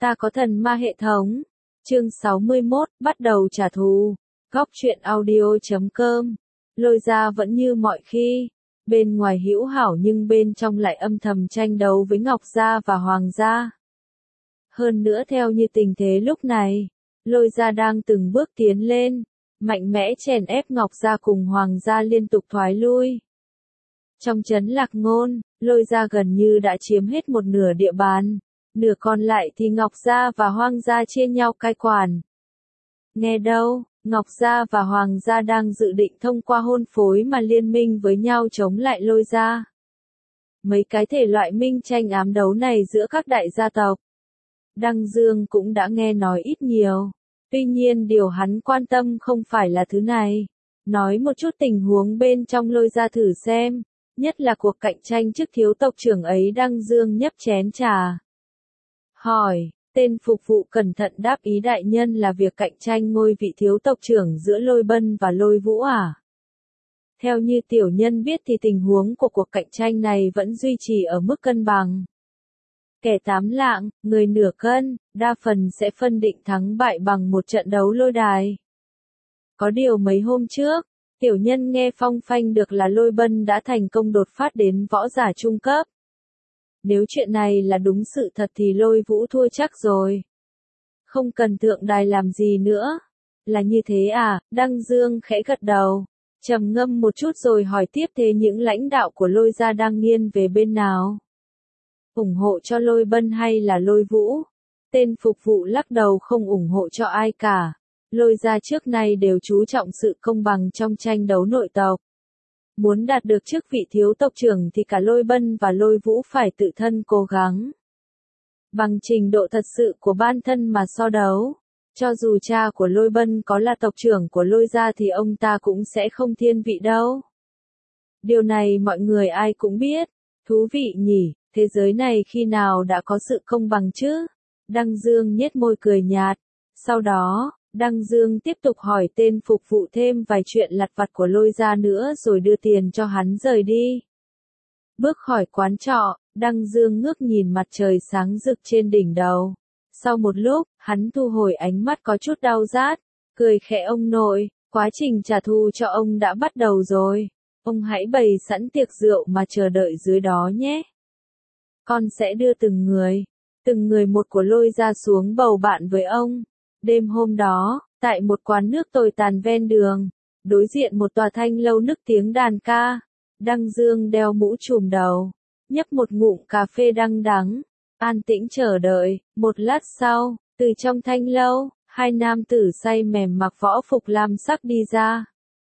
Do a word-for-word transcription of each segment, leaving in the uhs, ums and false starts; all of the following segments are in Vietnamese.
Ta có thần ma hệ thống. Chương sáu mươi mốt, bắt đầu trả thù. Góc truyện audio chấm com. Lôi Gia vẫn như mọi khi, bên ngoài hữu hảo nhưng bên trong lại âm thầm tranh đấu với Ngọc Gia và Hoàng Gia. Hơn nữa theo như tình thế lúc này, Lôi Gia đang từng bước tiến lên, mạnh mẽ chèn ép Ngọc Gia cùng Hoàng Gia liên tục thoái lui. Trong trấn Lạc Ngôn, Lôi Gia gần như đã chiếm hết một nửa địa bàn, nửa còn lại thì Ngọc Gia và Hoàng Gia chia nhau cai quản. Nghe đâu, Ngọc Gia và Hoàng Gia đang dự định thông qua hôn phối mà liên minh với nhau chống lại Lôi Gia. Mấy cái thể loại minh tranh ám đấu này giữa các đại gia tộc, Đăng Dương cũng đã nghe nói ít nhiều. Tuy nhiên điều hắn quan tâm không phải là thứ này. Nói một chút tình huống bên trong Lôi Gia thử xem, nhất là cuộc cạnh tranh trước thiếu tộc trưởng ấy. Đăng Dương nhấp chén trà. Hỏi, tên phục vụ cẩn thận đáp ý đại nhân là việc cạnh tranh ngôi vị thiếu tộc trưởng giữa Lôi Bân và Lôi Vũ à? Theo như tiểu nhân biết thì tình huống của cuộc cạnh tranh này vẫn duy trì ở mức cân bằng. Kẻ tám lạng, người nửa cân, đa phần sẽ phân định thắng bại bằng một trận đấu lôi đài. Có điều mấy hôm trước, tiểu nhân nghe phong phanh được là Lôi Bân đã thành công đột phát đến võ giả trung cấp. Nếu chuyện này là đúng sự thật thì Lôi Vũ thua chắc rồi. Không cần thượng đài làm gì nữa. Là như thế à? Đăng Dương khẽ gật đầu, trầm ngâm một chút rồi hỏi tiếp, thế những lãnh đạo của Lôi Gia đang nghiêng về bên nào? ủng hộ cho Lôi Bân hay là Lôi Vũ? Tên phục vụ lắc đầu, không ủng hộ cho ai cả. Lôi Gia trước nay đều chú trọng sự công bằng trong tranh đấu nội tộc. Muốn đạt được chức vị thiếu tộc trưởng thì cả Lôi Bân và Lôi Vũ phải tự thân cố gắng. Bằng trình độ thật sự của bản thân mà so đấu, cho dù cha của Lôi Bân có là tộc trưởng của Lôi Gia thì ông ta cũng sẽ không thiên vị đâu. Điều này mọi người ai cũng biết. Thú vị nhỉ, thế giới này khi nào đã có sự công bằng chứ? Đăng Dương nhếch môi cười nhạt. Sau đó, Đăng Dương tiếp tục hỏi tên phục vụ thêm vài chuyện lặt vặt của Lôi Gia nữa rồi đưa tiền cho hắn rời đi. Bước khỏi quán trọ, Đăng Dương ngước nhìn mặt trời sáng rực trên đỉnh đầu. Sau một lúc, hắn thu hồi ánh mắt có chút đau rát, cười khẽ, ông nội, quá trình trả thù cho ông đã bắt đầu rồi. Ông hãy bày sẵn tiệc rượu mà chờ đợi dưới đó nhé. Con sẽ đưa từng người, từng người một của Lôi Gia xuống bầu bạn với ông. Đêm hôm đó, tại một quán nước tồi tàn ven đường, đối diện một tòa thanh lâu nức tiếng đàn ca, Đăng Dương đeo mũ trùm đầu, nhấp một ngụm cà phê đăng đắng, an tĩnh chờ đợi. Một lát sau, từ trong thanh lâu, hai nam tử say mềm mặc võ phục lam sắc đi ra.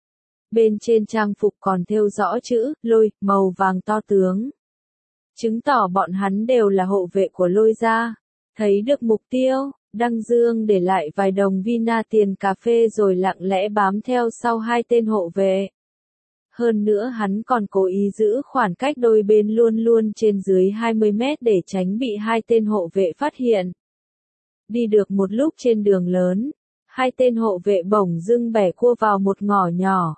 Bên trên trang phục còn thêu rõ chữ Lôi màu vàng to tướng, chứng tỏ bọn hắn đều là hộ vệ của Lôi Gia. Thấy được mục tiêu, Đăng Dương để lại vài đồng vina tiền cà phê rồi lặng lẽ bám theo sau hai tên hộ vệ. Hơn nữa hắn còn cố ý giữ khoảng cách đôi bên luôn luôn trên dưới hai mươi mét để tránh bị hai tên hộ vệ phát hiện. Đi được một lúc trên đường lớn, hai tên hộ vệ bỗng dưng bẻ cua vào một ngõ nhỏ.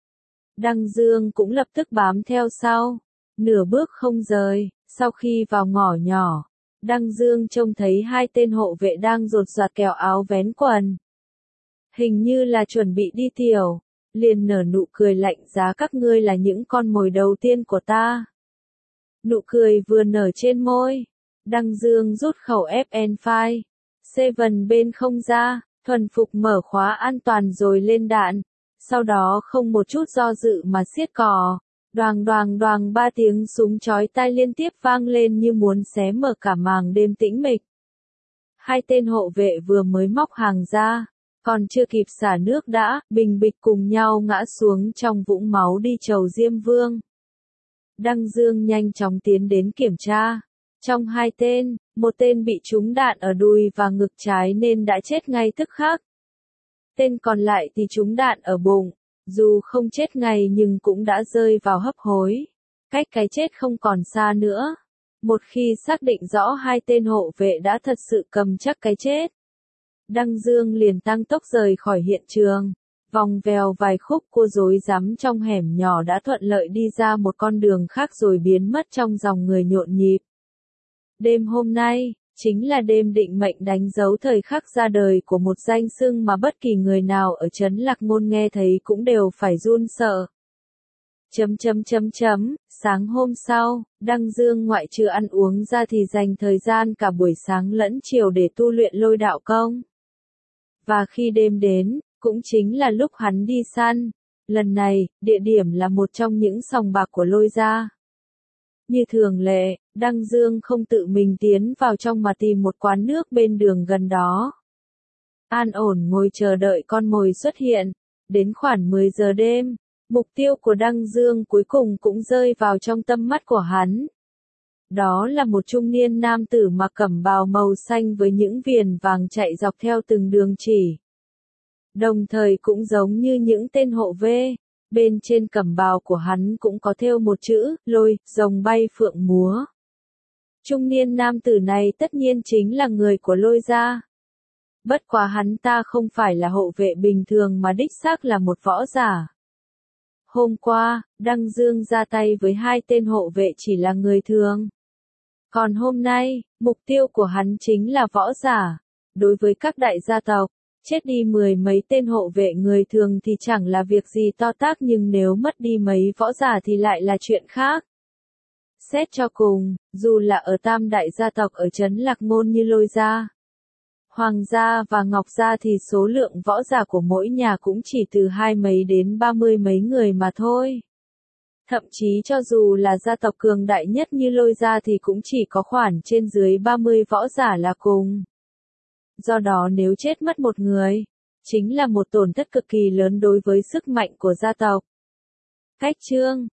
Đăng Dương cũng lập tức bám theo sau, nửa bước không rời. Sau khi vào ngõ nhỏ, Đăng Dương trông thấy hai tên hộ vệ đang rột rạt kéo áo vén quần. Hình như là chuẩn bị đi tiểu, liền nở nụ cười lạnh giá, các ngươi là những con mồi đầu tiên của ta. Nụ cười vừa nở trên môi, Đăng Dương rút khẩu ép en năm, Seven bên không ra, thuần phục mở khóa an toàn rồi lên đạn, sau đó không một chút do dự mà siết cò. Đoàng đoàng đoàng ba tiếng súng chói tai liên tiếp vang lên như muốn xé mở cả màng đêm tĩnh mịch. Hai tên hộ vệ vừa mới móc hàng ra, còn chưa kịp xả nước đã, bình bịch cùng nhau ngã xuống trong vũng máu đi chầu Diêm Vương. Đăng Dương nhanh chóng tiến đến kiểm tra. Trong hai tên, một tên bị trúng đạn ở đùi và ngực trái nên đã chết ngay tức khắc. Tên còn lại thì trúng đạn ở bụng. Dù không chết ngay nhưng cũng đã rơi vào hấp hối. Cách cái chết không còn xa nữa. Một khi xác định rõ hai tên hộ vệ đã thật sự cầm chắc cái chết, Đăng Dương liền tăng tốc rời khỏi hiện trường. Vòng vèo vài khúc cua rối rắm trong hẻm nhỏ đã thuận lợi đi ra một con đường khác rồi biến mất trong dòng người nhộn nhịp. Đêm hôm nay, chính là đêm định mệnh đánh dấu thời khắc ra đời của một danh xưng mà bất kỳ người nào ở trấn Lạc Ngôn nghe thấy cũng đều phải run sợ. Chấm chấm chấm chấm, sáng hôm sau, Đăng Dương ngoại trừ ăn uống ra thì dành thời gian cả buổi sáng lẫn chiều để tu luyện lôi đạo công. Và khi đêm đến, cũng chính là lúc hắn đi săn. Lần này, địa điểm là một trong những sòng bạc của Lôi gia. Như thường lệ, Đăng Dương không tự mình tiến vào trong mà tìm một quán nước bên đường gần đó. An ổn ngồi chờ đợi con mồi xuất hiện. Đến khoảng mười giờ đêm, mục tiêu của Đăng Dương cuối cùng cũng rơi vào trong tâm mắt của hắn. Đó là một trung niên nam tử mặc cẩm bào màu xanh với những viền vàng chạy dọc theo từng đường chỉ. Đồng thời cũng giống như những tên hộ vệ, bên trên cẩm bào của hắn cũng có thêu một chữ, lôi, rồng bay phượng múa. Trung niên nam tử này tất nhiên chính là người của Lôi gia. Bất quá hắn ta không phải là hộ vệ bình thường mà đích xác là một võ giả. Hôm qua, Đăng Dương ra tay với hai tên hộ vệ chỉ là người thường. Còn hôm nay, mục tiêu của hắn chính là võ giả. Đối với các đại gia tộc, chết đi mười mấy tên hộ vệ người thường thì chẳng là việc gì to tát, nhưng nếu mất đi mấy võ giả thì lại là chuyện khác. Xét cho cùng, dù là ở tam đại gia tộc ở trấn Lạc Ngôn như Lôi gia, Hoàng gia và Ngọc gia thì số lượng võ giả của mỗi nhà cũng chỉ từ hai mấy đến ba mươi mấy người mà thôi. Thậm chí cho dù là gia tộc cường đại nhất như Lôi gia thì cũng chỉ có khoảng trên dưới ba mươi võ giả là cùng. Do đó nếu chết mất một người, chính là một tổn thất cực kỳ lớn đối với sức mạnh của gia tộc. Cách chương